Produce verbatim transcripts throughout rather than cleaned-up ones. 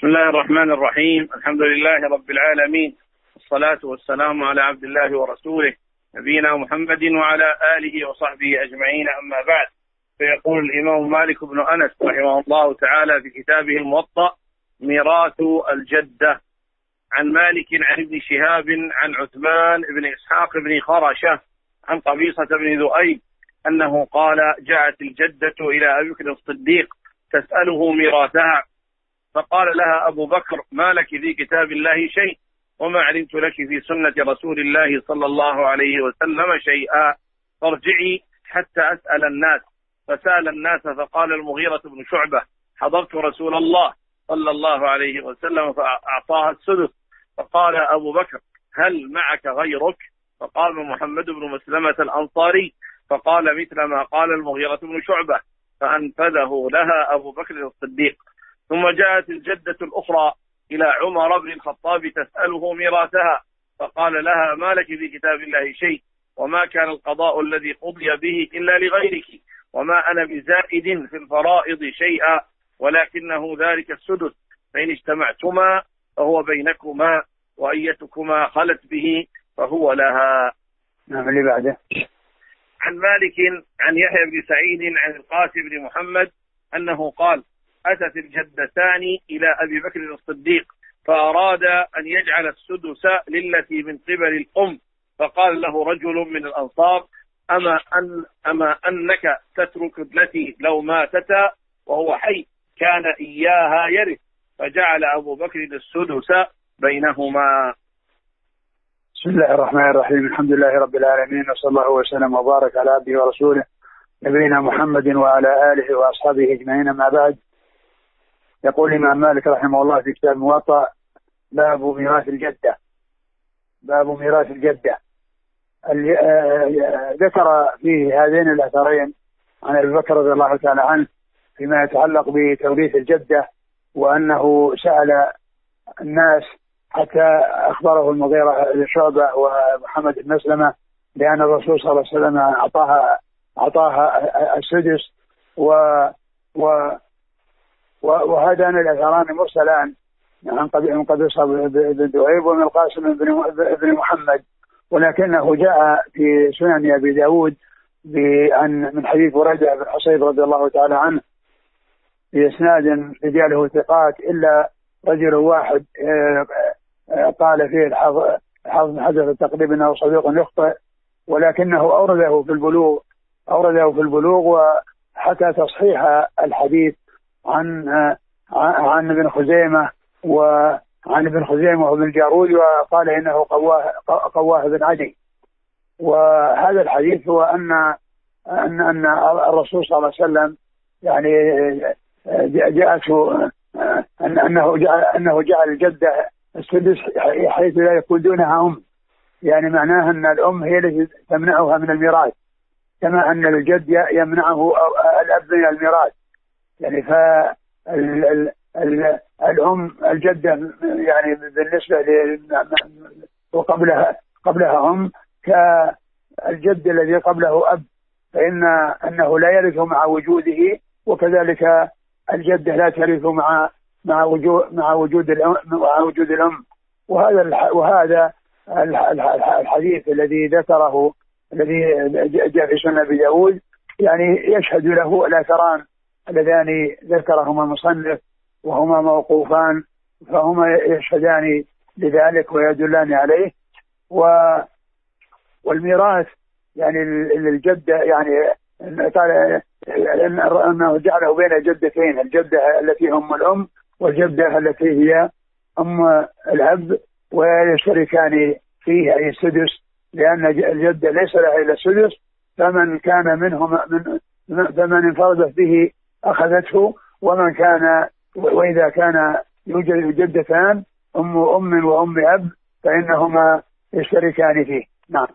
بسم الله الرحمن الرحيم. الحمد لله رب العالمين، والصلاة والسلام على عبد الله ورسوله نبينا محمد وعلى آله وصحبه أجمعين، أما بعد. فيقول الإمام مالك بن أنس رحمه الله تعالى في كتابه الموطأ: ميراث الجدة. عن مالك عن ابن شهاب عن عثمان بن إسحاق بن خرشة عن قبيصة بن ذؤيب أنه قال: جاءت الجدة إلى أبي بكر الصديق تسأله ميراثها، فقال لها أبو بكر: ما لك في كتاب الله شيء، وما علمت لك في سنة رسول الله صلى الله عليه وسلم شيئا، فارجعي حتى أسأل الناس. فسأل الناس فقال المغيرة بن شعبة: حضرت رسول الله صلى الله عليه وسلم فأعطاها السدس. فقال أبو بكر: هل معك غيرك؟ فقام محمد بن مسلمة الأنصاري فقال مثل ما قال المغيرة بن شعبة، فأنفذه لها أبو بكر الصديق. ثم جاءت الجدة الأخرى إلى عمر بن الخطاب تسأله ميراثها، فقال لها: ما لك في كتاب الله شيء، وما كان القضاء الذي قضي به إلا لغيرك، وما أنا بزائد في الفرائض شيئا، ولكنه ذلك السدس، فإن اجتمعتما فهو بينكما، وأيتكما خلت به فهو لها. نعم. اللي بعده. عن مالك عن يحيى بن سعيد عن القاسم بن محمد أنه قال: أتت الجدتان إلى أبي بكر الصديق فأراد أن يجعل السدس للتي من قبل الأم، فقال له رجل من الأنصار: أما, أن أما أنك تترك التي لو ماتتا وهو حي كان إياها يرث، فجعل أبو بكر السدس بينهما. بسم الله الرحمن الرحيم. الحمد لله رب العالمين، وصلى الله وسلم وبارك على عبده ورسوله نبينا محمد وعلى آله وأصحابه أجمعين، ما بعد. يقول الإمام مالك رحمه الله في كتاب الموطأ: باب ميراث الجدة. باب ميراث الجدة. ذكر فيه هذين الأثرين عن أبي بكر رضي الله تعالى عنه فيما يتعلق بتوريث الجدة، وأنه سأل الناس حتى أخبره المغيرة بن شعبة ومحمد بن مسلمة بأن الرسول صلى الله عليه وسلم أعطاها أعطاها السدس، و و وهذان الأثران مرسلان عن قبيصة بن ذؤيب ومن القاسم بن محمد، ولكنه جاء في سنن أبي داود من حديث بريدة بن حصيب رضي الله تعالى عنه بإسناد رجاله ثقات، إلا رجل واحد قال فيه الحافظ بن حجر التقريب أنه صديق يخطئ، ولكنه أورده في البلوغ أورده في البلوغ وحتى تصحيح الحديث عن عن ابن خزيمة وعن ابن خزيمة وابن الجارود، وقال إنه قواه قواه بن عدي. وهذا الحديث هو أن أن أن الرسول صلى الله عليه وسلم يعني جاءته أن أنه جعل أنه جعل الجدة السدس حيث لا يكون دونها أم، يعني معناه أن الأم هي التي تمنعها من الميراث، كما أن الجد يمنعه الأب من الميراث. يعني فالأم الجدة يعني بالنسبة ل وقبلها قبلها أم كالجد الذي قبله أب، فإن أنه لا يرث مع وجوده، وكذلك الجدة لا ترث مع مع وجود مع وجود الأم مع وجود الأم. وهذا وهذا الحديث الذي ذكره الذي جاء في سنن أبي داود يعني يشهد له الأثران اللذان ذكرهما المصنف، وهما موقوفان، فهما يشهدان لذلك ويدلان عليه. والميراث يعني الجدة يعني قال أنه جعله بين الجدتين، الجدة التي هم الأم والجدة التي هي أم الأب، ويشتركان فيه أي السدس، لأن الجدة ليس لها إلا السدس، فمن كان منهم من فمن انفردت به أخذته، ومن كان وإذا كان يوجد جدتان أم أم وأم أب فإنهما يشتركان فيه. نعم.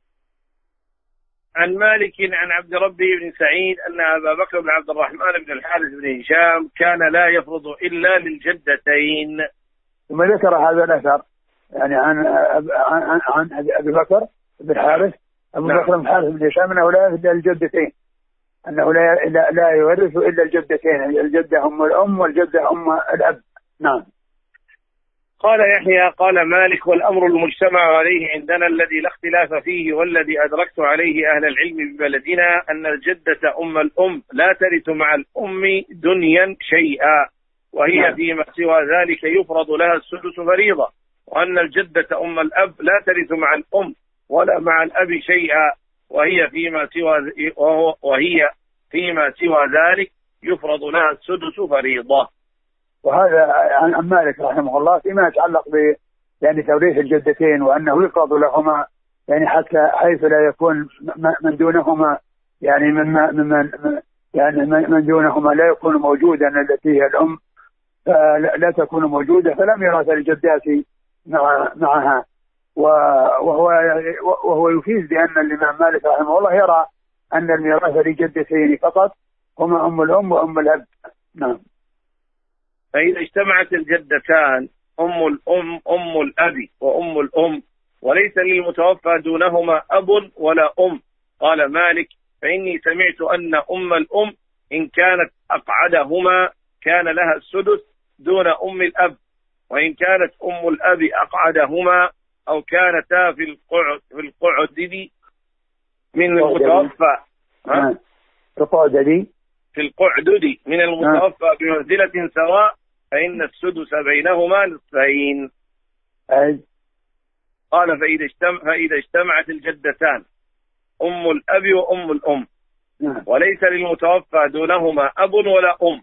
عن مالك عن عبد ربه بن سعيد أن أبا بكر بن عبد الرحمن بن الحارث بن هشام كان لا يفرض إلا للجدتين. ثم ذكر هذا الأثر يعني عن عن عن أبي بكر بن الحارث أبو نعم. بكر بن الحارث بن هشام أنه لا يفرض إلا الجدتين، أنه لا لا يورث إلا الجدتين، الجدة أم الأم والجدة أم الأب. نعم. قال يحيى قال مالك: والأمر المجتمع عليه عندنا الذي لا اختلاف فيه والذي أدركت عليه أهل العلم ببلدنا أن الجدة أم الأم لا ترث مع الأم دنيا شيئا، وهي فيما سوى ذلك يفرض لها السدس فريضة، وأن الجدة أم الأب لا ترث مع الأم ولا مع الأب شيئا، وهي فيما سوى وهي فيما سوى ذلك يفرض لها السدس فريضة. وهذا عن مالك رحمه الله فيما يتعلق ب يعني توريث الجدتين، وأنه يفرض لهما يعني حتى حيث لا يكون من دونهما يعني من من يعني من دونهما لا يكون موجودا، التي هي الأم لا تكون موجودة، فلم يرث الجدات مع معها. وهو وهو يفيد بأن الإمام مالك رحمه الله يرى أن الميراث لجدتين فقط هما أم الأم وأم الأب. نعم. فإذا اجتمعت الجدتان أم الأم أم الأب وأم الأم وليس للمتوفى دونهما أب ولا أم، قال مالك: فإني سمعت أن أم الأم إن كانت أقعدهما كان لها السدس دون أم الأب، وإن كانت أم الأب أقعدهما أو كانتا في القعد في القعد من المتوفى في القعدد من المتوفى بمنزلة سواء فإن السدس بينهما نصفين. قال: فإذا اجتمع فإذا اجتمعت الجدتان أم الأب وأم الأم وليس للمتوفى دونهما أب ولا أم،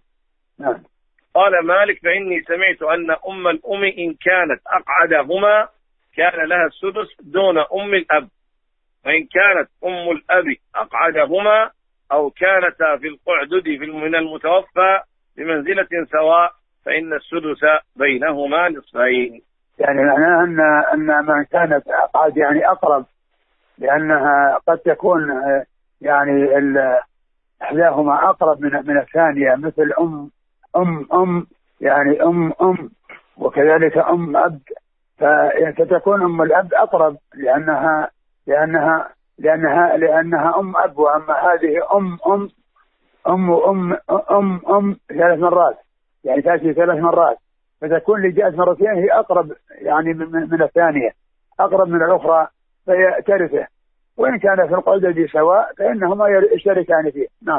قال مالك: فإني سمعت أن أم الأم إن كانت أقعدهما كان لها السدس دون أم الأب، وإن كانت أم الأب أقعدهما أو كانتا في القعدد من المتوفى بمنزلة سواء فإن السدس بينهما نصفين. يعني معناه أن أن من كانت أقعد يعني أقرب، لأنها قد تكون يعني إحداهما أقرب من من الثانية، مثل أم أم أم يعني أم أم وكذلك أم أب، فتكون أم الأب أقرب لأنها لأنها لأنها لأنها أم أب، وأما هذه أم أم أم أم أم أم ثلاث مرات، يعني تأتي ثلاث مرات، فتكون اللي جاءت مرتين هي أقرب يعني من, من الثانية، أقرب من الأخرى فيترثه، وإن كان في القعدة سواء فإنهما يشتركان فيه. نعم.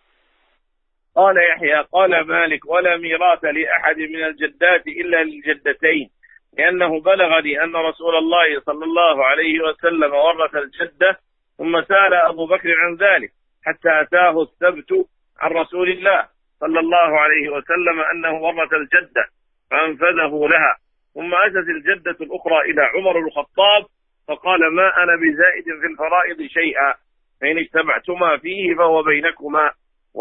قال يحيى قال مالك: ولا ميراث لأحد من الجدات إلا للجدتين، لأنه بلغني أن رسول الله صلى الله عليه وسلم ورث الجدة ثم سأل أبو بكر عن ذلك حتى أتاه الثبت عن رسول الله صلى الله عليه وسلم أنه ورث الجدة فأنفذه لها، ثم أتت الجدة الأخرى إلى عمر الخطاب فقال: ما أنا بزائد في الفرائض شيئا، فإن اجتمعتما فيه فهو بينكما،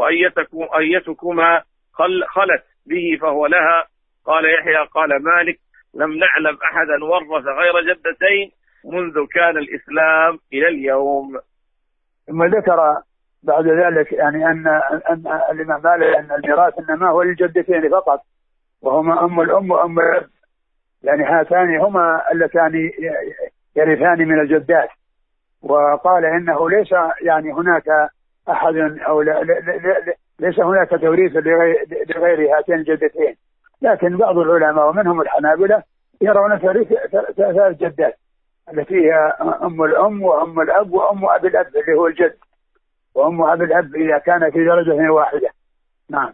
وأيتكما خلت به فهو لها. قال يحيى قال مالك: لم نعلم أحدا ورث غير جدتين منذ كان الإسلام إلى اليوم. ثم ذكر بعد ذلك يعني أن أن الإمام مالك أن الميراث إنما هو للجدتين فقط، وهما أم الأم وأم الأب، يعني هاتان هما اللتان يرثان من الجدات. وقال إنه ليس يعني هناك أحد أو لا لا ليس هناك توريث لغير هاتين الجدتين، لكن بعض العلماء ومنهم الحنابلة يرون توريث ثلاث جدات التي هي أم الأم وأم الأب وأم أبي الأب اللي هو الجد، وأم أبي الأب إذا كان في درجة واحدة. نعم.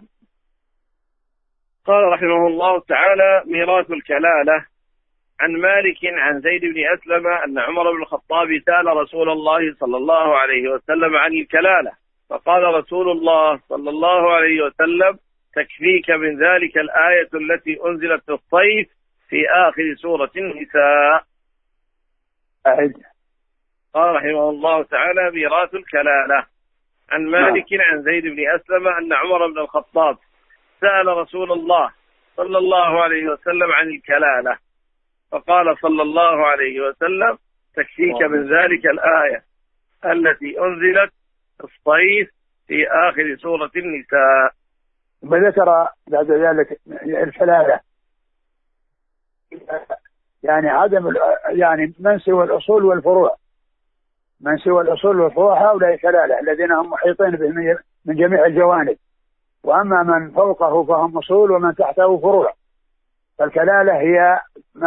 قال رحمه الله تعالى: ميراث الكلالة. عن مالك عن زيد بن أسلم أن عمر بن الخطاب سأل رسول الله صلى الله عليه وسلم عن الكلالة، فقال رسول الله صلى الله عليه وسلم: تكفيك من ذلك الآية التي أنزلت في الصيف في آخر سورة النساء. أعد. قال رحمه الله تعالى: ميراث الكلالة. عن مالك عن زيد بن أسلم أن عمر بن الخطاب سأل رسول الله صلى الله عليه وسلم عن الكلالة، فقال صلى الله عليه وسلم: تكفيك من ذلك الآية التي أنزلت الصيف في آخر سورة النساء. وذكر بعد ذلك الكلالة يعني عدم يعني من سوى الأصول والفروع، من سوى الأصول والفروع هؤلاء كلالة الذين هم محيطين به من جميع الجوانب، وأما من فوقه فهم أصول ومن تحته فروع. فالكلالة هي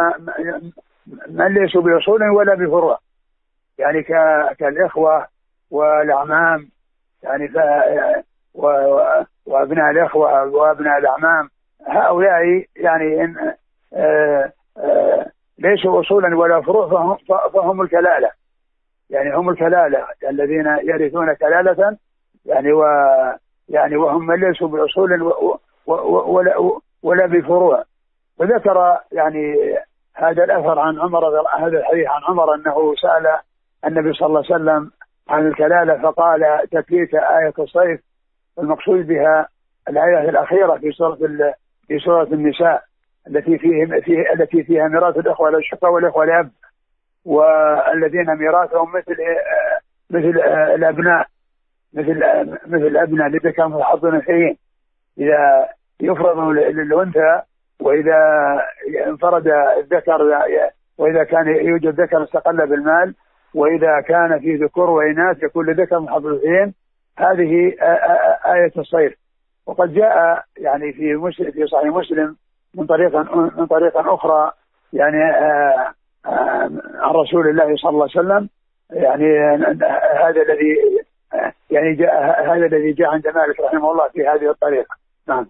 من ليسوا بأصول ولا بفروع، يعني كالإخوة والأعمام، يعني ف... و... وأبناء الإخوة وأبناء الأعمام، هؤلاء يعني إن آآ آآ ليسوا أصولا ولا فروع فهم, فهم الكلالة، يعني هم الكلالة الذين يرثون كلالة، يعني و يعني وهم من ليسوا بأصول و... و... ولا ولا بفروع. وذكر يعني هذا الأثر عن عمر، هذا الحديث عن عمر أنه سأل النبي صلى الله عليه وسلم عن الكلالة فقال تكفيك آية الصيف، المقصود بها الآية الأخيرة في سورة في سورة النساء التي فيه فيه التي فيها ميراث الأخوة الأشقاء والأخوة الأب، والذين ميراثهم مثل مثل الأبناء مثل مثل الأبناء الذين كانوا حظنا فيه إذا يفرض للأنثى، وإذا انفرد الذكر، وإذا كان يوجد ذكر استقل بالمال، وإذا كان في ذكور وإناث يكون لذكر من حظ الأنثيين. هذه آية الصيف. وقد جاء يعني في مسلم في صحيح مسلم من طريقة من طريقة أخرى يعني عن رسول الله صلى الله عليه وسلم، يعني هذا الذي يعني جاء هذا الذي جاء عند مالك رحمه الله في هذه الطريقة. نعم.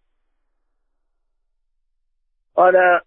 قال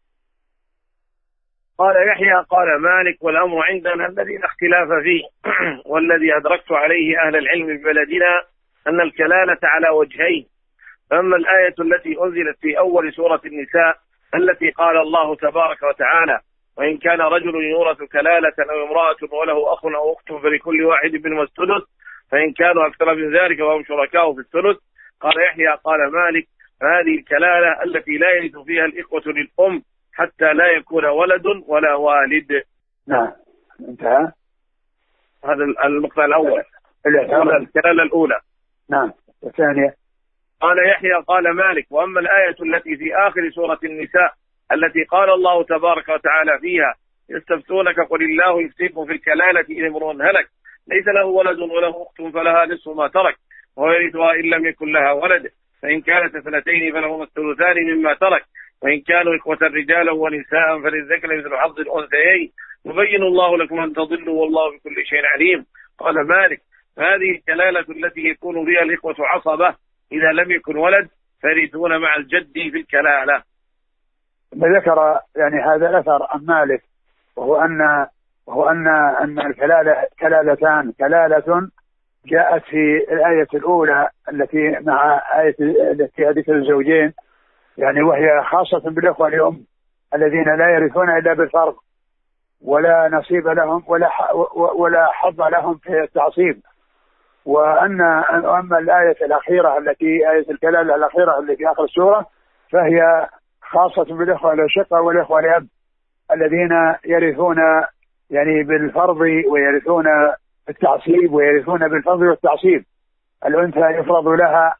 قال يحيى قال مالك: والأمر عندنا الذي لا اختلاف فيه والذي أدركت عليه أهل العلم ببلدنا أن الكلالة على وجهين. أما الآية التي أنزلت في أول سورة النساء التي قال الله تبارك وتعالى: وإن كان رجل يورث كلالة أو امرأة وله أخ أو أخت فلكل واحد منهما الثلث فإن كانوا أكثر من ذلك وهم شركاء في الثلث. قال يحيى قال مالك: هذه الكلالة التي لا يرث فيها الإخوة للأم حتى لا يكون ولد ولا والد. نعم انتهى. هذا المقطع الأول، الكلالة الأولى. نعم. الثانية قال يحيى قال مالك: وأما الآية التي في آخر سورة النساء التي قال الله تبارك وتعالى فيها: يستفتونك قل الله يفتيكم في الكلالة إن امرؤ هلك ليس له ولد وله أخت فلها نصف ما ترك ويرثها إن لم يكن لها ولد فإن كانت اثنتين فلهما الثلثان مما ترك وإن كانوا إخوة رجالا ونساء فللذكر مثل حظ الأنثيين يبين الله لكم أن تضلوا والله بكل شيء عليم. قال مالك: هذه الكلالة التي يكون فيها الإخوة عصبة إذا لم يكن ولد فيرثون مع الجد في الكلالة. ذكر يعني هذا الأثر عن مالك، وهو أن وهو أن أن الكلالة كلالتان: كلالة جاءت في الآية الأولى التي مع آية التي ذكر الزوجين، يعني وهي خاصة بالإخوة الأم الذين لا يرثون إلا بالفرض ولا نصيب لهم ولا ولا حظ لهم في التعصيب. وأن أما الآية الأخيرة التي آية الكلالة الأخيرة التي في آخر السورة فهي خاصة بالإخوة الأشقاء والإخوة الأب الذين يرثون يعني بالفرض ويرثون بالتعصيب ويرثون بالفرض والتعصيب. الأنثى يفرض لها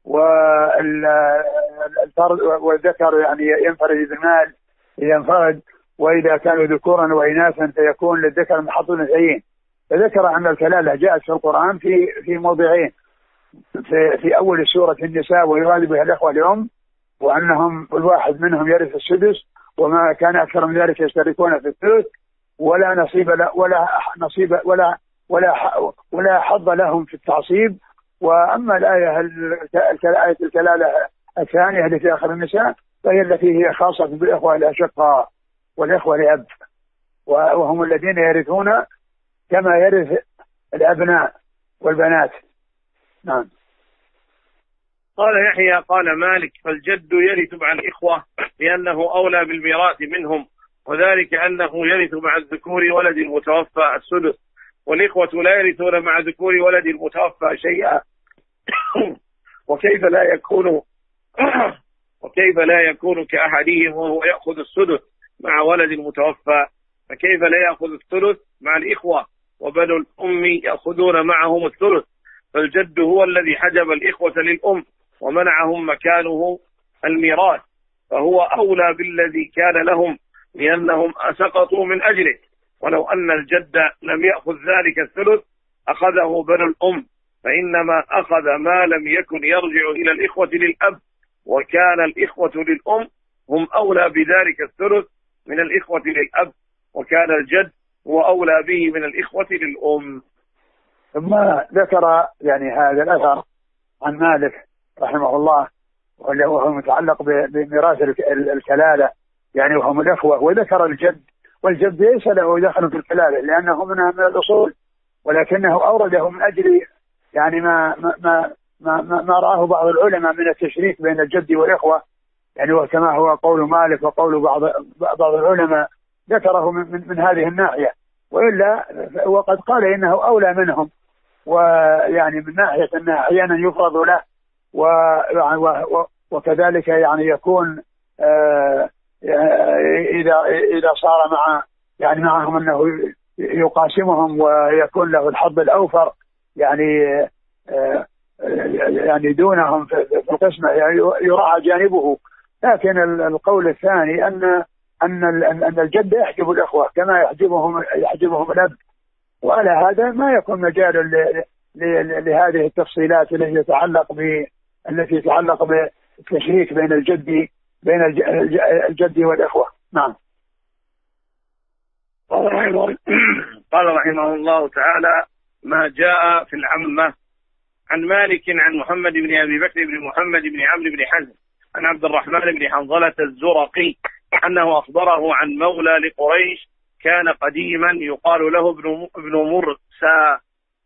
والفرد والذكر يعني ينفرد بالمال إذا انفرد، وإذا كانوا ذكورا وإناثا فيكون للذكر من حظ الأنثيين. فذكر أن الكلالة جاءت في القرآن في في موضعين: في, في أول سورة النساء ويراد بها الأخوة الأم وأنهم الواحد منهم يرث السدس وما كان أكثر من ذلك يشتركون في الثلث ولا نصيب ولا نصيب ولا ولا ولا حظ لهم في التعصيب. وأما الآية الآية الكلالة الثانية التي في آخر النساء فهي التي هي خاصة بالإخوة الأشقاء والإخوة الأب، وهم الذين يرثون كما يرث الأبناء والبنات. نعم. قال يحيى قال مالك: فالجد يرث مع الإخوة لأنه أولى بالميراث منهم، وذلك أنه يرث مع الذكور ولد المتوفى السدس، والإخوة لا يرثون مع ذكور ولد المتوفى شيئا. وكيف لا يكون وكيف لا يكون كأحدهم وهو يأخذ السدس مع ولد المتوفى، فكيف لا يأخذ الثلث مع الإخوة وبنو الأم يأخذون معهم الثلث؟ فالجد هو الذي حجب الإخوة للأم ومنعهم مكانه الميراث، فهو أولى بالذي كان لهم لأنهم سقطوا من أجله. ولو أن الجد لم يأخذ ذلك الثلث أخذه بنو الأم، فإنما أخذ ما لم يكن يرجع إلى الإخوة للأب، وكان الإخوة للأم هم أولى بذلك الثلث من الإخوة للأب، وكان الجد هو أولى به من الإخوة للأم. ثم ذكر يعني هذا الأثر عن مالك رحمه الله وهو متعلق بميراث الكلالة يعني وهم الأخوة، وذكر الجد، والجد ليس له دخل في الكلالة لأنه منها من الأصول، ولكنه أورده من أجل يعني ما ما ما ما, ما, ما رآه بعض العلماء من التشريك بين الجد والإخوة، يعني وكما هو قول مالك وقول بعض بعض العلماء ذكره من, من, من هذه الناحية، وإلا وقد قال إنه أولى منهم، ويعني من ناحية أنه أحيانا يفرض له وكذلك يعني يكون آه إذا إذا صار مع يعني معهم أنه يقاسمهم ويكون له الحظ الأوفر يعني آه يعني دونهم في القسمة يعني يراعى جانبه. لكن القول الثاني أن أن أن الجد يحجب الأخوة كما يحجبهم يحجبهم الأب، وعلى هذا ما يكون مجال لهذه التفصيلات التي تتعلق ب التي تتعلق بالتشريك بين الجد بين الجد والإخوة. نعم. قال رحمه الله تعالى: ما جاء في العمة. عن مالك عن محمد بن أبي بكر بن محمد بن عمرو بن حزم عن عبد الرحمن بن حنظلة الزرقي أنه أخبره عن مولى لقريش كان قديما يقال له ابن مرسى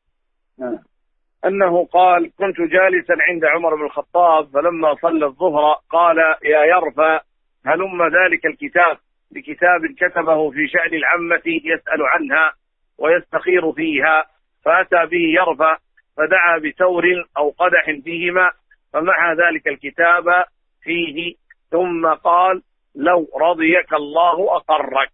أنه قال: كنت جالسا عند عمر بن الخطاب فلما صلى الظهر قال: يا يرفى هلم ذلك الكتاب بكتاب كتبه في شأن العمة يسأل عنها ويستخير فيها، فأتى به يرفى فدعا بتور أو قدح فيهما فمع ذلك الكتاب فيه، ثم قال: لو رضيك الله أقرك.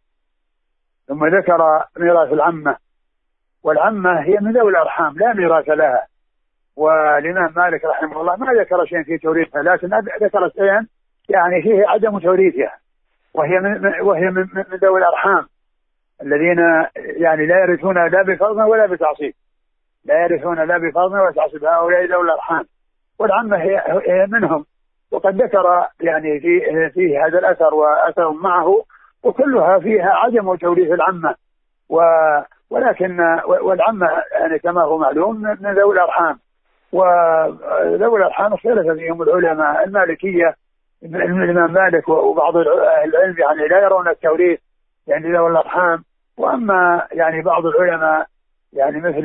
ثم ذكر ميراث العمة، والعمة هي من ذوي الأرحام لا ميراث لها، والإمام مالك رحمه الله ما ذكر شيء في توريثها، لكن ذكر شيئا يعني فيه عدم توريثها، وهي من وهي من, من ذوي الأرحام الذين يعني لا يرثون لا بفضل ولا بتعصيب، لا يرثون لا بفضل ولا تعصيب، هؤلاء ذوي الأرحام، والعمة هي, هي منهم. وقد ذكر يعني في في هذا الأثر وأثر معه وكلها فيها عدم توريث العمة، و ولكن والعمة يعني كما هو معلوم من ذوي الأرحام، وذوي الأرحام اختلف فيهم العلماء. المالكية الإمام مالك وبعض العلم يعني لا يرون التوريث يعني ذوي الأرحام، وأما يعني بعض العلماء يعني مثل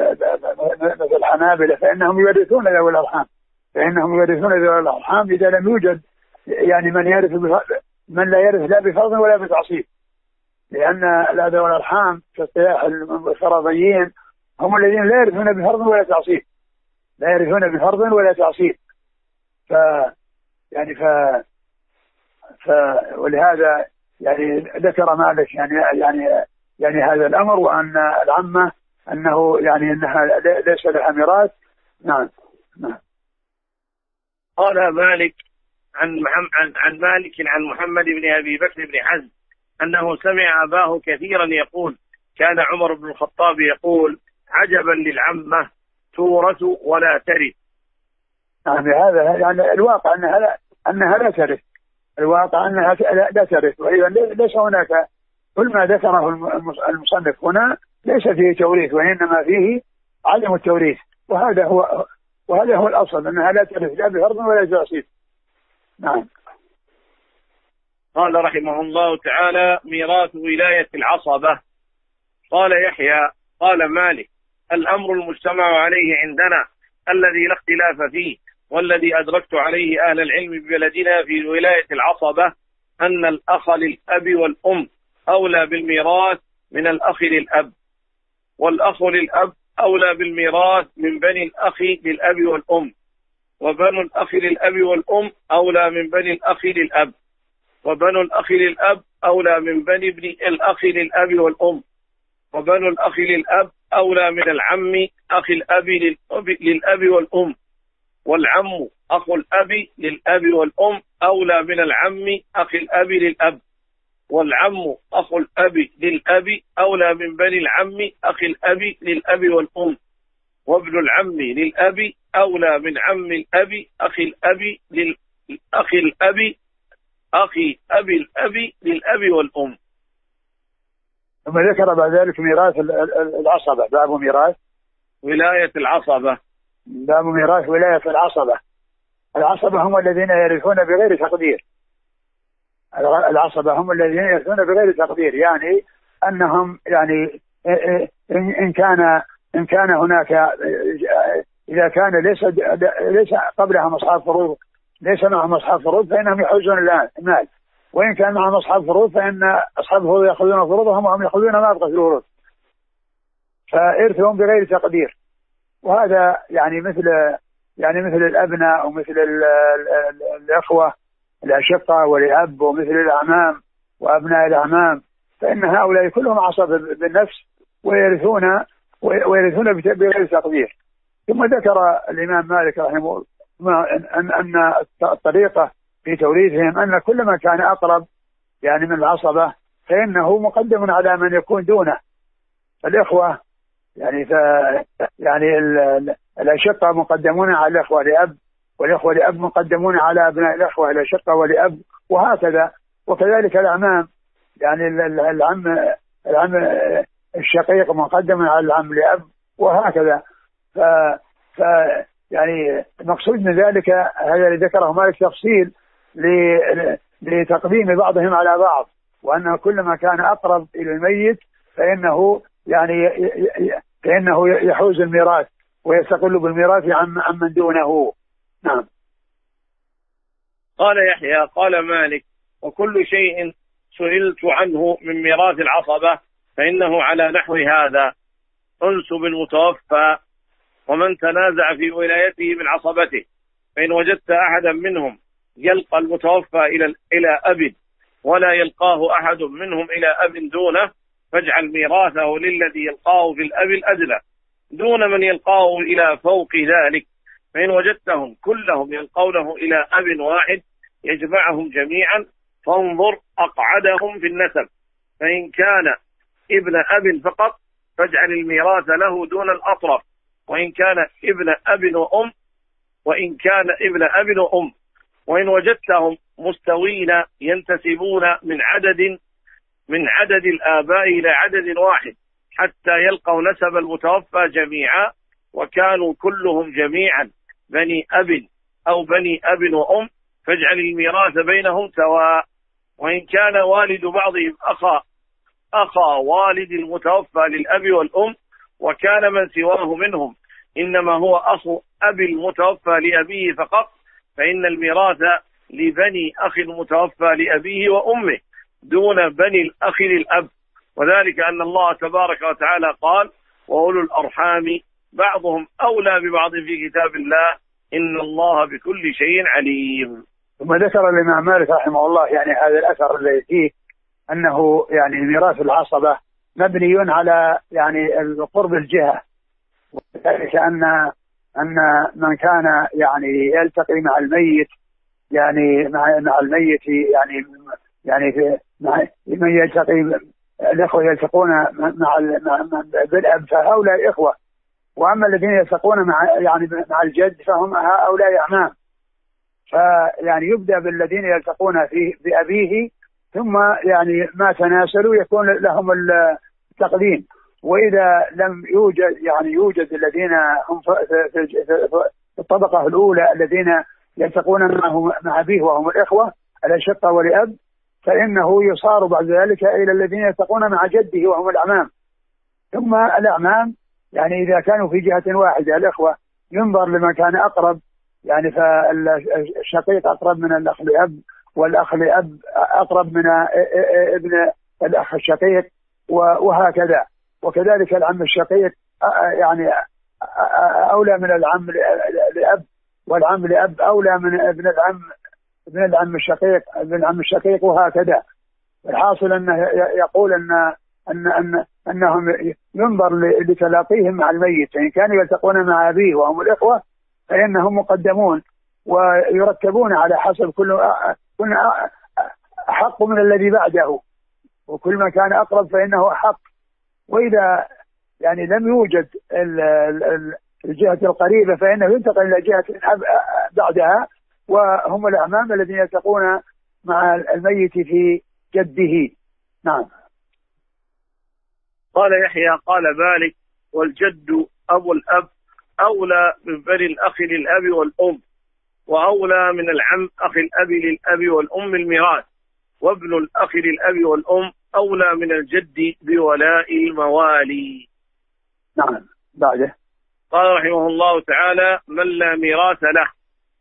مثل الحنابلة فإنهم يورثون ذوي الأرحام، فإنهم يورثون ذوي الأرحام إذا لم يوجد يعني من يرث من لا يرث لا بفرض ولا بتعصيب، لأن ذوي الأرحام في اصطلاح الفرضيين هم الذين لا يرثون بفرض ولا تعصيب، لا يرثون بفرض ولا تعصيب. ف يعني ف ف ولهذا يعني ذكر مالك يعني يعني يعني هذا الأمر، وأن العمة أنه يعني أنها ليس لها ميراث. نعم نعم. قال مالك عن عن عن مالك عن محمد بن أبي بكر بن حزم أنه سمع أباه كثيرا يقول: كان عمر بن الخطاب يقول: عجبا للعمة تورث ولا ترث. يعني هذا يعني الواقع أنها لا أنها لا ترث، الواقع أنها لا ترث، وإذا ليس هناك كل ما ذكره المصنف هنا ليس فيه توريث، وإنما فيه عدم التوريث، وهذا هو وهذا هو الأصل أنها لا ترث لا بفرض ولا تعصيب. نعم. قال رحمه الله تعالى: ميراث ولاية العصبة. قال يحيى: قال مالك: الأمر المجتمع عليه عندنا الذي لا اختلاف فيه والذي أدركت عليه أهل العلم ببلدنا في ولاية العصبة أن الأخ للأب والأم أولى بالميراث من الأخ للأب، والأخ للأب أولى بالميراث من بني الأخ للأب والأم، وبنو الأخ للأب والأم أولى من بني الأخ للأب، وبنو الأخ للأب أولى من بني ابن الأخ للأب والأم، وبنو الأخ للأب أولى من العم أخي الأب للأب والأم، والعم أخو الأب للأب والأم أولى من العم أخي الأب للأب، والعم أخو الأب للأب أولى من بني العم أخي الأب للأب والأم، وابن العم للأب أولى من عم الأب أخي الأب للأخ الأب أخي أبي الأب للأب والأم. ثم ذكر بعد ذلك ميراث العصبة، باب ميراث ولاية العصبة. باب ميراث ولاية العصبة. العصبة هم الذين يرثون بغير تقدير. العصبة هم الذين يرثون بغير تقدير، يعني أنهم يعني إن كان إن كان هناك، إذا كان ليس ليس قبلهم أصحاب فروض، ليس معهم أصحاب فروض، فإنهم يحوزون المال، وإن كان معهم أصحاب فروض فإن أصحاب فروض يأخذون فروضهم وهم يأخذون ما بقي في الفروض، فإرثهم بغير تقدير. وهذا يعني مثل يعني مثل الأبناء ومثل الأخوة الأشقة والأب ومثل الأعمام وأبناء الأعمام، فإن هؤلاء كلهم عصبة بالنفس ويرثون ويرثون بغير تقدير. ثم ذكر الإمام مالك رحمه الله أن الطريقة في توريثهم أن كل ما كان أقرب يعني من العصبة فإنه مقدم على من يكون دونه. الإخوة يعني ف يعني الأشقة مقدمون على الإخوة لأب، والإخوة لأب مقدمون على أبناء الإخوة الأشقة ولأب، وهكذا. وكذلك الأعمام، يعني العم العم الشقيق مقدم على العم لأب، وهكذا. ف, ف يعني المقصود من ذلك هذا اللي ذكره مالك تفصيل لتقديم بعضهم على بعض، وأنه كلما كان أقرب إلى الميت فإنه يعني فإنه يحوز الميراث ويستقل بالميراث عن من دونه. نعم. قال يحيى قال مالك: وكل شيء سئلت عنه من ميراث العصبة فإنه على نحو هذا: أنسب المتوفى ومن تنازع في ولايته من عصبته، فإن وجدت أحدا منهم يلقى المتوفى إلى إلى أب ولا يلقاه أحد منهم إلى أب دونه، فاجعل ميراثه للذي يلقاه في الأب الأدنى دون من يلقاه إلى فوق ذلك. فإن وجدتهم كلهم يلقونه إلى أب واحد يجمعهم جميعا، فانظر أقعدهم في النسب، فإن كان ابن أب فقط فاجعل الميراث له دون الأطرف، وإن كان ابن أب وأم وإن كان ابن أب وأم وإن وجدتهم مستوين ينتسبون من عدد من عدد الآباء إلى عدد واحد حتى يلقوا نسب المتوفى جميعا، وكانوا كلهم جميعا بني أب أو بني أب وأم، فاجعل الميراث بينهم سواء. وإن كان والد بعضهم أخا أخا والد المتوفى للأب والأم، وكان من سواه منهم إنما هو أخ أبي المتوفى لأبيه فقط، فإن الميراث لبني أخ المتوفى لأبيه وأمه دون بني الأخ للأب، وذلك أن الله تبارك وتعالى قال: وأولو الأرحام بعضهم أولى ببعض في كتاب الله إن الله بكل شيء عليم. ثم ذكر الإمام مالك رحمه الله يعني هذا الأثر الذي فيه أنه يعني ميراث العصبة مبني على يعني قرب الجهة، وذلك أن أن من كان يعني يلتقي مع الميت يعني مع مع الميت يعني يعني في مع من يلتقي الإخوة يلتقون مع بالأب فهؤلاء إخوة، وأما الذين يلتقون مع يعني مع الجد فهم هؤلاء أعمام. فيعني يبدأ بالذين يلتقون في بأبيه، ثم يعني ما تناسلوا يكون لهم التقديم، وإذا لم يوجد يعني يوجد الذين هم في الطبقة الأولى الذين يلتقون معه مع أبيه وهم الإخوة الأشقة ولأب، فإنه يصار بعد ذلك إلى الذين يلتقون مع جده وهم الأعمام. ثم الأعمام يعني إذا كانوا في جهة واحدة الإخوة ينظر لمن كان أقرب، يعني فالشقيق أقرب من الأخ لأب، والأخ لأب أقرب من ابن الأخ الشقيق، وهكذا. وكذلك العم الشقيق يعني أولى من العم لأب، والعم لأب أولى من ابن العم ابن العم الشقيق ابن العم الشقيق، وهكذا. الحاصل أنه يقول أن أن أن أنهم ينظر لتلاقيهم مع الميت، فإن كانوا يلتقون مع أبيه وهم الإخوة فإنهم مقدمون ويرتبون على حسب كل كل أحق من الذي بعده، وكل ما كان أقرب فإنه أحق. وإذا يعني لم يوجد الجهة القريبة فإنه ينتقل إلى جهة بعدها، وهم الأعمام الذين يلتقون مع الميت في جده. نعم. قال يحيى قال مالك: والجد أبو الأب أولى من بني الأخ للأب والأم، وأولى من العم أخ الأب للأب والأم الميراث، وابن الأخ للأب والأم أولى من الجد بولاء الموالي. نعم. بعده قال رحمه الله تعالى: من لا ميراث له.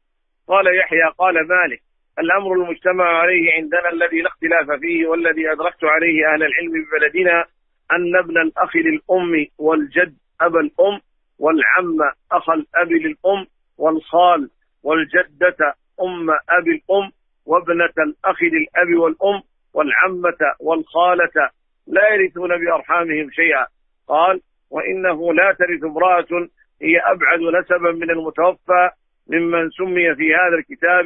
قال يحيى قال مالك: الأمر المجتمع عليه عندنا الذي لا اختلاف فيه والذي أدركت عليه أهل العلم ببلدنا أن ابن الأخ للأم والجد أبا الأم والعم أخ الأب للأم والخال والجدة أم أب الأم وابنة الأخ للأب والأم والعمة والخالة لا يرثون بأرحامهم شيئا. قال: وإنه لا ترث امرأة هي أبعد نسبا من المتوفى ممن سمي في هذا الكتاب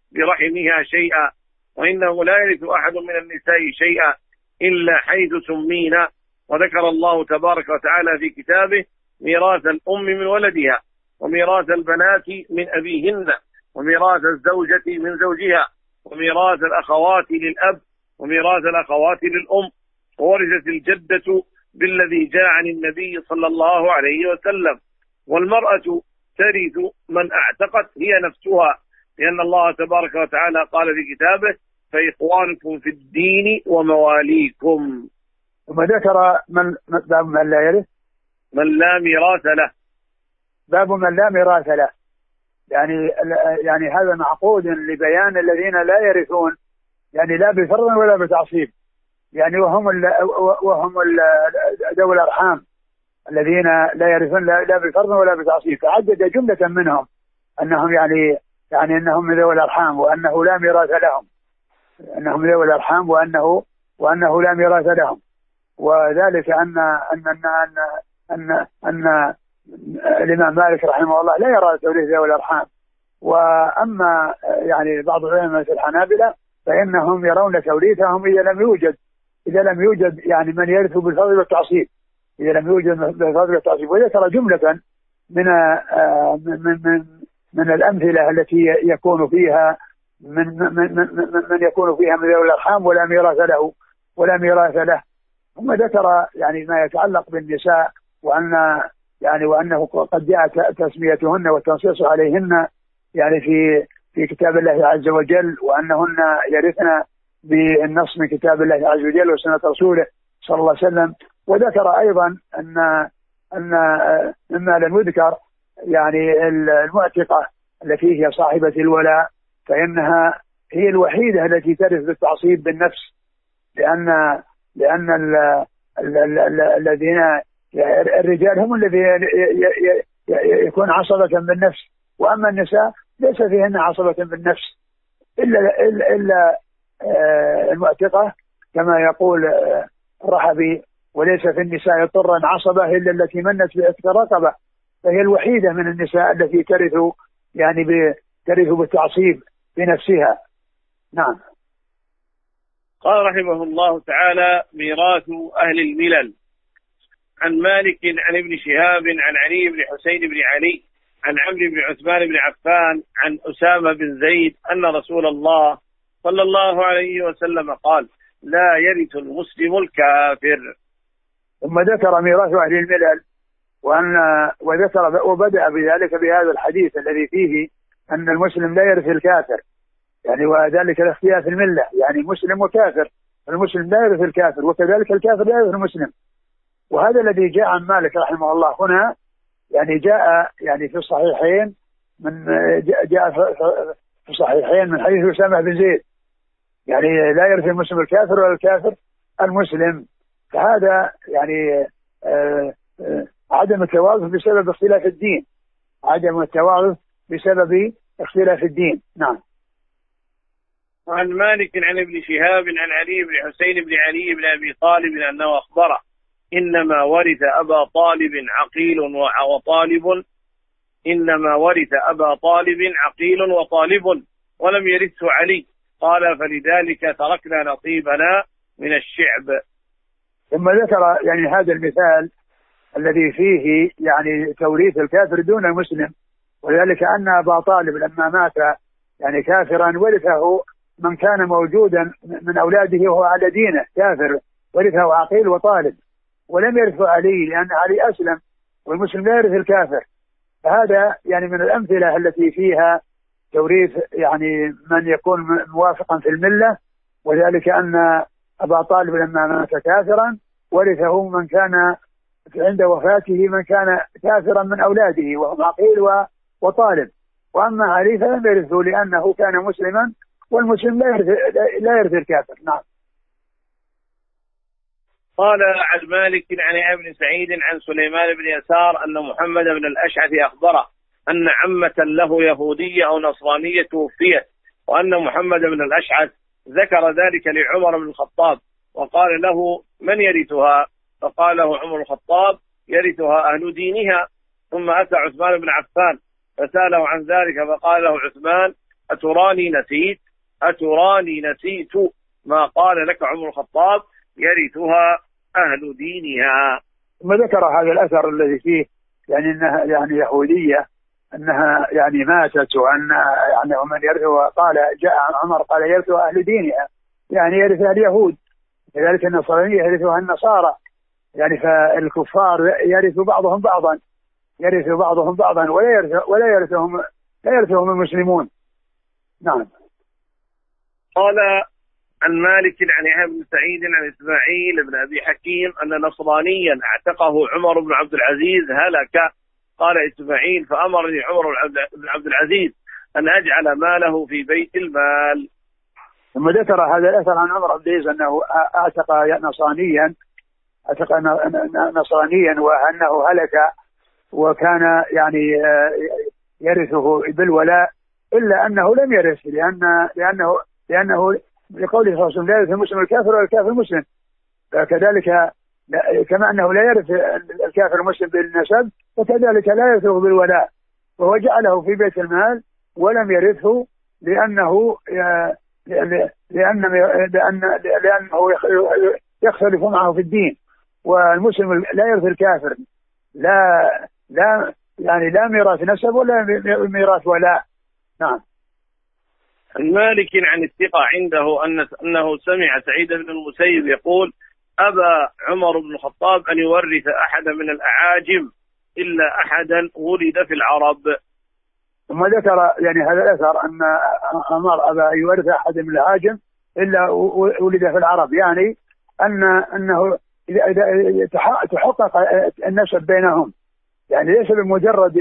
برحمها شيئا، وإنه لا يرث أحد من النساء شيئا إلا حيث سمينا. وذكر الله تبارك وتعالى في كتابه ميراث الأم من ولدها، وميراث البنات من أبيهن، وميراث الزوجة من زوجها، وميراث الأخوات للأب، وميراث الأخوات للأم. وورثت الجدة بالذي جاء عن النبي صلى الله عليه وسلم. والمرأة ترث من اعتقت هي نفسها، لأن الله تبارك وتعالى قال في كتابه: فإخوانكم في الدين ومواليكم. ثم ذكر من باب من لا يرث، من لا ميراث له. باب من لا ميراث له، يعني يعني هذا معقود لبيان الذين لا يرثون، يعني لا بفرض ولا بتعصيب، يعني وهم ال وهم ذوي الأرحام الذين لا يرثون لا بفرض ولا بتعصيب. فعدد جملة منهم أنهم يعني يعني أنهم من ذوي الأرحام وأنه لا ميراث لهم، أنهم ذوي الأرحام وأنه وأنه لا ميراث لهم. وذلك أن أن أن أن أن, أن الإمام مالك رحمه الله لا يرى توريث ذوي الأرحام. وأما يعني بعض العلماء الحنابلة فإنهم يرون توريثهم إذا لم يوجد إذا لم يوجد يعني من يرث بالفضل والتعصيب، إذا لم يوجد بالفضل والتعصيب. وذكر جملة من من من من الأمثلة التي يكون فيها من من من, من يكون فيها من ذوي الأرحام ولا ميراث له ولا ميراث له. ثم ذكر يعني ما يتعلق بالنساء، وأن يعني وأنه قد جاء تسميتهن والتنصيص عليهن يعني في في كتاب الله عز وجل، وأنهن يرثن بالنص من كتاب الله عز وجل وسنة رسوله صلى الله عليه وسلم. وذكر أيضا أن أن مما لم يذكر يعني المعتقة التي هي صاحبة الولاء، فإنها هي الوحيدة التي ترث بالتعصيب بالنفس، لأن لأن الذين الرجال هم الذين يكون عصبة بالنفس، وأما النساء ليس فيهن عصبة بالنفس إلا إلا, إلا المعتقة كما يقول الرحبي: وليس في النساء طرا عصبة إلا التي منت بعتق رقبة. فهي الوحيدة من النساء التي ترث يعني ترث بالتعصيب بنفسها. نعم. قال رحمه الله تعالى: ميراث أهل الملل. عن مالك عن ابن شهاب عن علي بن حسين بن علي عن عمرو بن عثمان بن عفان عن أسامة بن زيد أن رسول الله صلى الله عليه وسلم قال: لا يرث المسلم الكافر. ثم ذكر ميراث أهل الملل، وأن وذكر وبدأ بذلك بهذا الحديث الذي فيه أن المسلم لا يرث الكافر، يعني وذلك الاختلاف الملة، يعني مسلم وكافر، المسلم لا يرث الكافر وكذلك الكافر لا يرث المسلم. وهذا الذي جاء عن مالك رحمه الله هنا يعني جاء يعني في الصحيحين من جاء في الصحيحين من حديث أسامة بن زيد، يعني لا يرث المسلم الكافر ولا الكافر المسلم. فهذا يعني آآ آآ عدم التوارث بسبب اختلاف الدين، عدم التوارث بسبب اختلاف الدين. نعم. عن مالك عن ابن شهاب عن علي بن حسين بن علي بن أبي طالب أنه أخبره: إنما ورث أبا طالب عقيل وطالب إنما ورث أبا طالب عقيل وطالب ولم يرثه علي. قال: فلذلك تركنا نصيبنا من الشعب. ثم ذكر يعني هذا المثال الذي فيه يعني توريث الكافر دون المسلم، وذلك أن أبا طالب لما مات يعني كافرا ورثه من كان موجودا من أولاده وهو على دينه كافر ورثه عقيل وطالب، ولم يرثه علي لأن علي أسلم، والمسلم لا يرث الكافر. فهذا يعني من الأمثلة التي فيها توريث يعني من يكون موافقا في الملة، وذلك أن أبا طالب لما مات كافرا ورثه من كان عند وفاته من كان كافرا من أولاده وهم عقيل وطالب، وأما علي فلم يرثه لأنه كان مسلما، والمسلم لا يرث لا يرث الكافر. نعم. قال عن مالك عن ابن سعيد عن سليمان بن يسار أن محمد بن الأشعث أخبره أن عمة له يهودية أو نصرانية توفيت، وأن محمد بن الأشعث ذكر ذلك لعمر بن الخطاب وقال له من يرثها؟ فقال له عمر الخطاب يرثها أهل دينها. ثم أتى عثمان بن عفان فسأله عن ذلك فقال له عثمان أتراني نسيت أتراني نسيت ما قال لك عمر الخطاب يرثها أهل دينها. ثم ذكر هذا الأثر الذي فيه يعني أنها يعني يهودية أنها يعني ماتت، وأن يعني ومن يرثها قال جاء عمر قال يرثها أهل دينها يعني يرثها اليهود، لذلك النصرانية يرثها النصارى، يعني فالكفار يرث بعضهم بعضا يرث بعضهم بعضا ولا يرث ولا يرثهم لا يرثهم المسلمون. نعم. قال عن مالك عن ابن سعيد عن إسماعيل بن أبي حكيم أن نصرانيا اعتقه عمر بن عبد العزيز هلك. قال إسماعيل فأمرني عمر بن عبد العزيز أن أجعل ماله في بيت المال. ثم ذكر هذا الأثر عن عمر بن عبد العزيز أنه اعتق نصرانيا اعتق نصرانيا وأنه هلك، وكان يعني يرثه بالولاء، إلا أنه لم يرث لأن لأنه لأنه لقوله صلى الله عليه وسلم لا يرث المسلم الكافر ولا الكافر المسلم، كذلك كما أنه لا يرث الكافر المسلم بالنسب وكذلك لا يرثه بالولاء، وهو جعله في بيت المال ولم يرثه لأنه لأن لأن لأنه يختلف معه في الدين، والمسلم لا يرث الكافر لا لا يعني لا ميراث نسب ولا ميراث ولاء. نعم. المالك عن الثقة عنده أن أنه سمع سعيد بن المسيب يقول أبى عمر بن الخطاب أن يورث أحدا من الأعاجم إلا أحدا ولد في العرب. ثم ذكر يعني هذا الأثر أن عمر أبى أن يورث أحد من الأعاجم إلا ولد في العرب، يعني أن أنه إذا تحقق النسب بينهم، يعني ليس بمجرد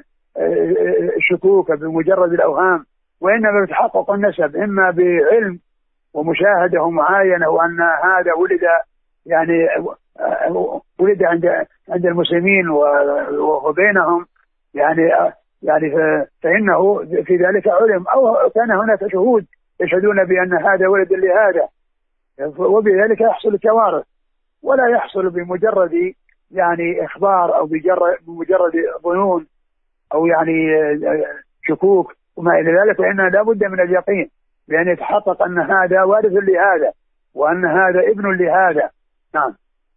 الشكوك بمجرد الأوهام، وإنما يتحقق النسب إما بعلم ومشاهدة ومعاينة، وأن هذا ولد يعني ولد عند عند المسلمين وبينهم يعني يعني فإنه في ذلك علم، أو كان هناك شهود يشهدون بأن هذا ولد لهذا، وبذلك يحصل التوارث، ولا يحصل بمجرد يعني إخبار أو بمجرد ظنون أو يعني شكوك وما إلى ذلك، فإن لا بد من اليقين بأن يتحقق أن هذا وارث لهذا وأن هذا ابن لهذا. نعم.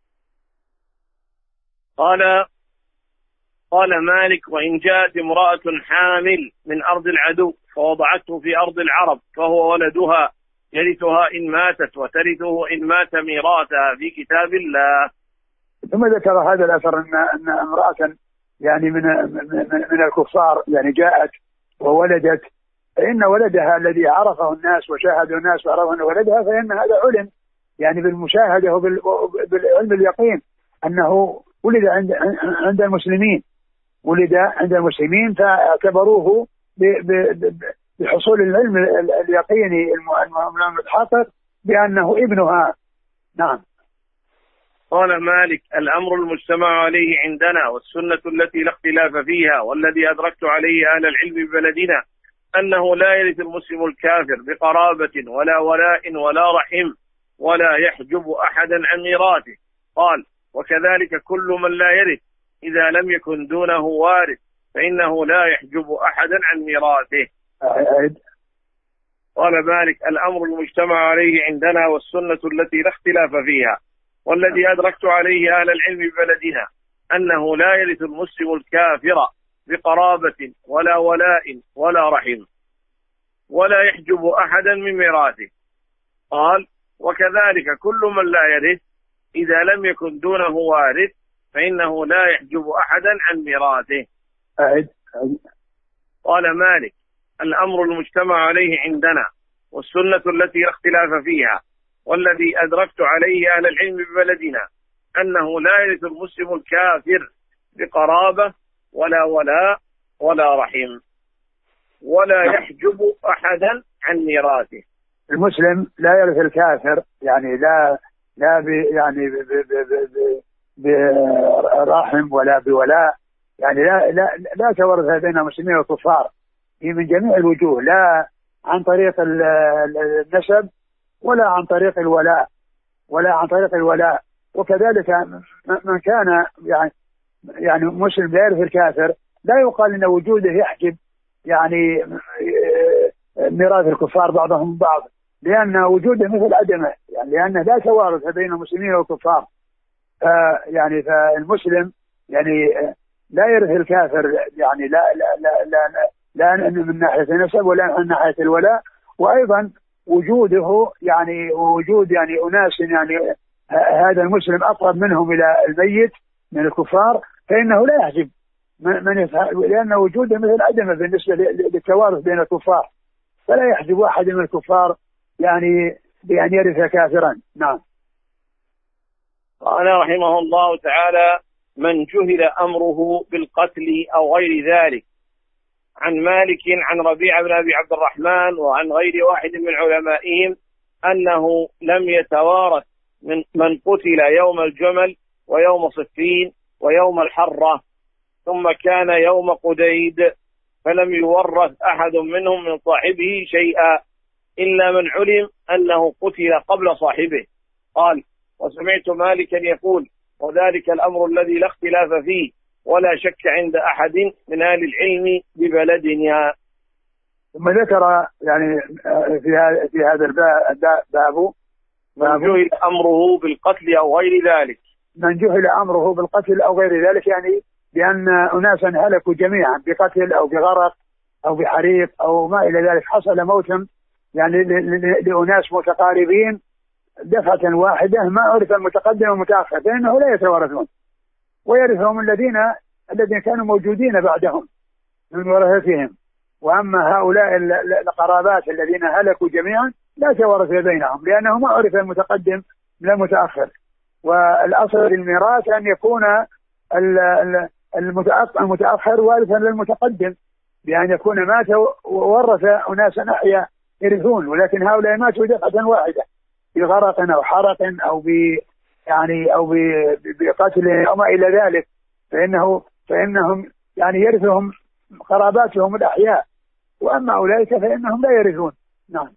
قال قال مالك وإن جاءت امرأة حامل من أرض العدو فوضعته في أرض العرب فهو ولدها يرثها إن ماتت وترثه إن مات ميراثها في كتاب الله. ثم ذكر هذا الأثر أن أن امرأة يعني من من, من الكفار يعني جاءت وولدت، فإن ولدها الذي عرفه الناس وشاهدوا الناس وعرفوا أن ولدها فإن هذا علم يعني بالمشاهدة وبالعلم اليقين أنه ولد عند عند المسلمين ولد عند المسلمين فاعتبروه بحصول العلم اليقيني المتحقق بأنه ابنها. نعم. قال مالك الأمر المجتمع عليه عندنا والسنة التي لا اختلاف فيها والذي أدركت عليه أهل العلم ببلدنا أنه لا يرث المسلم الكافر بقرابة ولا ولاء ولا رحم ولا يحجب أحدا عن ميراثه. قال وكذلك كل من لا يرث إذا لم يكن دونه وارث فإنه لا يحجب أحدا عن ميراثه. قال مالك الأمر المجتمع عليه عندنا والسنة التي لا اختلاف فيها والذي أدركت عليه أهل العلم ببلدنا أنه لا يرث المسلم الكافر بقرابة ولا ولاء ولا رحم. ولا يحجب أحدا من ميراثه. قال: وكذلك كل من لا يرث إذا لم يكن دونه وارث فإنه لا يحجب أحدا عن ميراثه. قال مالك: الأمر المجتمع عليه عندنا والسنة التي لا اختلاف فيها والذي أدركت عليه أهل العلم ببلدنا أنه لا يرث المسلم الكافر بقرابة ولا ولاء ولا رحم ولا يحجب أحدا عن ميراثه. المسلم لا يرث الكافر، يعني لا لا ب يعني برحم ولا بولاء، يعني لا لا لا تورث بين المسلمين والكفار من جميع الوجوه، لا عن طريق النسب ولا عن طريق الولاء ولا عن طريق الولاء. وكذلك من كان يعني يعني مسلم لا يرث الكافر لا يقال ان وجوده يحجب يعني ميراث الكفار بعضهم بعض، لان وجوده مثل عدمه، يعني لانه لا توارث بين المسلمين والكفار. يعني فالمسلم يعني لا يرث الكافر، يعني لا لا لا لا, لا من ناحيه النسب ولا من ناحيه الولاء. وايضا وجوده يعني وجود يعني اناس يعني هذا المسلم اقرب منهم الى الميت من الكفار فانه لا يحجب من يفعل، لان وجوده مثل عدمه بالنسبه للتوارث بين الكفار، فلا يحجب احد من الكفار يعني بان يرث كافرا. نعم. قال رحمه الله تعالى: من جهل امره بالقتل او غير ذلك. عن مالك عن ربيعة بن ابي عبد الرحمن وعن غير واحد من علمائهم انه لم يتوارث من من قتل يوم الجمل ويوم صفين ويوم الحرة ثم كان يوم قديد، فلم يورث أحد منهم من صاحبه شيئا إلا من علم أنه قتل قبل صاحبه. قال: وسمعت مالكا يقول: وذلك الأمر الذي لا اختلاف فيه ولا شك عند أحد من أهل العلم ببلدنا. ثم ذكر يعني في هذا في هذا الباب من جهل أمره بالقتل أو غير ذلك. من جهل أمره بالقتل أو غير ذلك، يعني بأن أناسا هلكوا جميعا بقتل أو بغرق أو بحريق أو ما إلى ذلك، حصل موتم يعني لأناس متقاربين دفعة واحدة، ما عرف المتقدم والمتأخر فإنه لا يتوارثون، ويرثهم الذين الذين كانوا موجودين بعدهم من ورثتهم. وأما هؤلاء القرابات الذين هلكوا جميعا لا توارث بينهم، لأنه ما عرف المتقدم من المتأخر. والأصل للميراث أن يكون المتأخر وارثا للمتقدم، بأن يكون مات وورث أناسا أحياء يرثون، ولكن هؤلاء ماتوا دفعة واحدة بغرق أو حرق أو ب يعني أو بقتل أو ما إلى ذلك، فإنه فإنهم يعني يرثهم قراباتهم الأحياء، وأما أولئك فإنهم لا يرثون. نعم.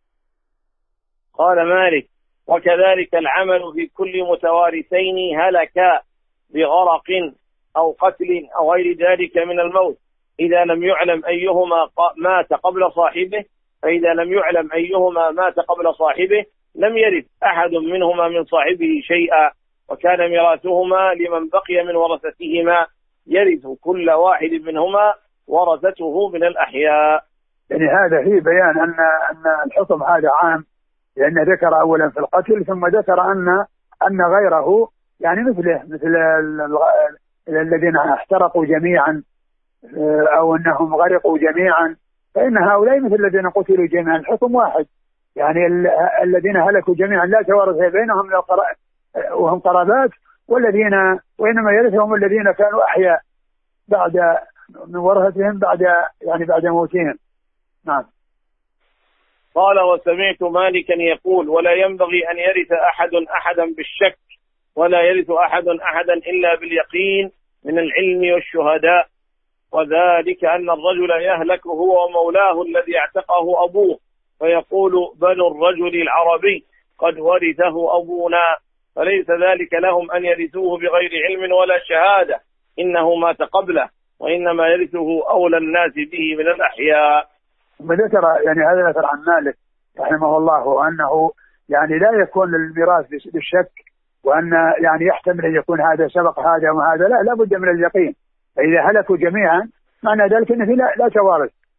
قال مالك: وكذلك العمل في كل متوارثين هلكا بغرق أو قتل أو غير ذلك من الموت إذا لم يعلم أيهما مات قبل صاحبه، فإذا لم يعلم أيهما مات قبل صاحبه لم يرث أحد منهما من صاحبه شيئا، وكان ميراثهما لمن بقي من ورثتهما، يرث كل واحد منهما ورثته من الأحياء. يعني هذا فيه بيان أن أن الحكم هذا عام، لأن ذكر أولا في القتل ثم ذكر أن أن غيره يعني مثله مثل الذين احترقوا جميعا أو أنهم غرقوا جميعا، فإن هؤلاء مثل الذين قتلوا جميعا، الحكم واحد. يعني الذين هلكوا جميعا لا توارث بينهم وهم قرابات، والذين وإنما يرثهم الذين كانوا أحياء بعد من ورثتهم بعد يعني بعد موتهم. نعم. قال: وسمعت مالكا يقول: ولا ينبغي أن يرث أحد أحدا بالشك، ولا يرث أحد أحدا إلا باليقين من العلم والشهداء، وذلك أن الرجل يهلك هو ومولاه الذي اعتقه أبوه، فيقول: بنو الرجل العربي قد ورثه أبونا، فليس ذلك لهم أن يرثوه بغير علم ولا شهادة، إنه مات قبله، وإنما يرثه أولى الناس به من الأحياء. ذكر يعني هذا ذكر عن مالك رحمه الله أنه يعني لا يكون الميراث بالشك، وأن يعني يحتمل أن يكون هذا سبق هذا وهذا، لا لا بد من اليقين. فإذا هلكوا جميعا معنى ذلك أنه لا, لا توارث،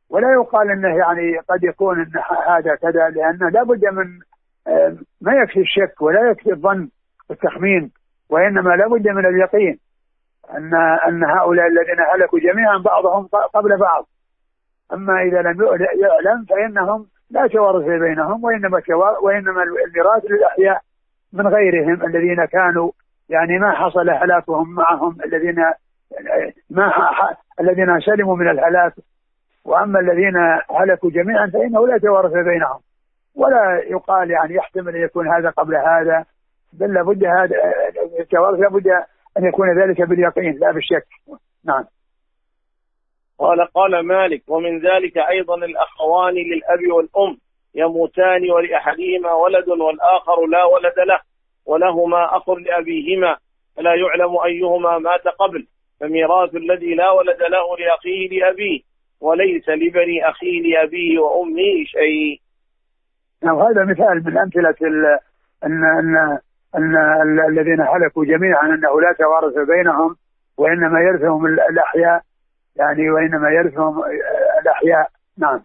ولا يقال أنه يعني قد يكون أن هذا كذا، لأنه لا بد من ما يكفي الشك ولا يكفي الظن والتخمين، وإنما لا بد من اليقين أن أن هؤلاء الذين هلكوا جميعا بعضهم قبل بعض. أما إذا لم يعلم فإنهم لا توارث بينهم، وإنما وإنما الميراث للأحياء من غيرهم الذين كانوا يعني ما حصل هلاكهم معهم، الذين ما الذين سلموا من الهلاك. وأما الذين هلكوا جميعا فإنه لا توارث بينهم، ولا يقال يعني يحتمل أن يكون هذا قبل هذا، بل لابد هذا التوارث لابد أن يكون ذلك باليقين لا بالشك. نعم. قال قال مالك: ومن ذلك أيضا الأخوان للأب والأم يموتان ولأحدهما ولد والآخر لا ولد له، ولهما أخ لأبيهما فلا يعلم أيهما مات قبل، فميراث الذي لا ولد له لأخيه لأبيه، وليس لبني أخيه لأبيه وأمه شيء. نعم. هذا مثال من أمثلة أن أن أن الذين هلكوا جميعا أنه لا توارث بينهم، وإنما يرثهم الأحياء، يعني وإنما يرثهم الأحياء. نعم.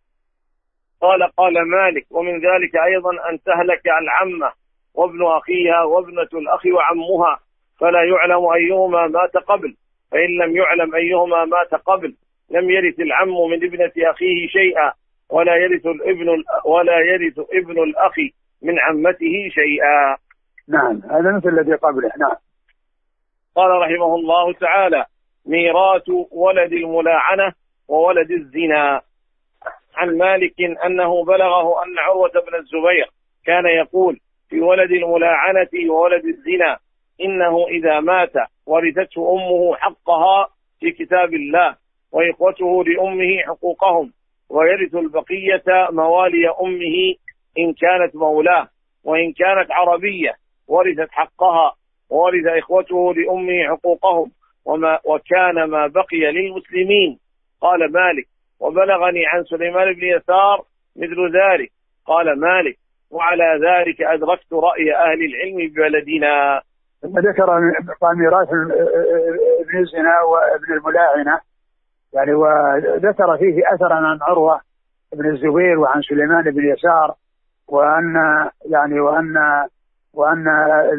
قال قال مالك: ومن ذلك أيضا أن تهلك العمة وابن أخيها وابنة الأخ وعمها فلا يعلم أيهما مات قبل، فإن لم يعلم أيهما مات قبل لم يرث العم من ابنة أخيه شيئا، ولا يرث الابن ولا يرث ابن الأخ من عمته شيئا. نعم. هذا مثل الذي قبله. نعم. قال رحمه الله تعالى: ميراث ولد الملاعنة وولد الزنا. عن مالك أنه بلغه أن عروة بن الزبير كان يقول في ولد الملاعنة وولد الزنا: إنه إذا مات ورثته أمه حقها في كتاب الله، وإخوته لأمه حقوقهم، ويرث البقية موالي أمه إن كانت مولاه، وإن كانت عربية ورثت حقها، وورث إخوته لأمه حقوقهم، وما وكان ما بقي للمسلمين. قال مالك: وبلغني عن سليمان بن يسار مثل ذلك. قال مالك: وعلى ذلك أدركت رأي أهل العلم ببلدنا. ذكر ميراث ابن الزنا وابن الملاعنة، يعني وذكر فيه أثرا عن عروة بن الزبير وعن سليمان بن يسار، وأن يعني وأن وأن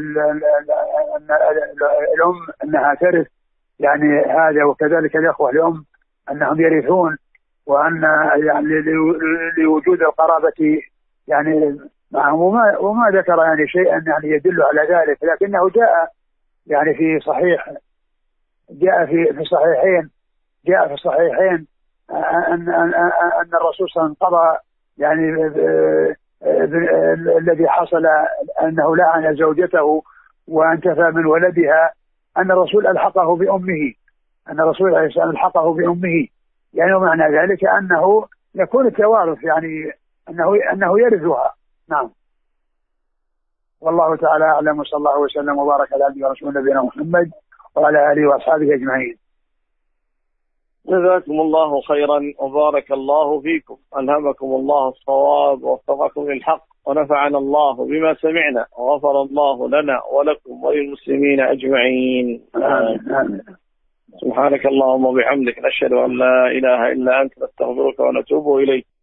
الأم أنها ترث يعني هذا، وكذلك الأخوة الأم أنهم يرثون، وأن يعني لوجود القرابة يعني معهم، وما, وما ذكر يعني شيئا يعني يدل على ذلك، لكنه جاء يعني في صحيح جاء في في الصحيحين جاء في الصحيحين أن أن أن الرسول صلى الله عليه وسلم قضى يعني الذي حصل أنه لعن زوجته وانتفى من ولدها، أن الرسول ألحقه بأمه أن الرسول عليه السلام ألحقه بأمه، يعني ومعنى ذلك أنه يكون التوارث، يعني أنه أنه يرثها. نعم. والله تعالى أعلم، وصلى الله وسلم وبارك على عبده ورسوله نبينا محمد وعلى آله وأصحابه أجمعين. جزاكم الله خيرا وبارك الله فيكم، ألهمكم الله الصواب ووفقكم للحق، ونفعنا الله بما سمعنا، وغفر الله لنا ولكم وللمسلمين أجمعين. آمين. آمين. سبحانك اللهم وبحمدك، نشهد أن لا إله إلا أنت، نستغفرك ونتوب إليك.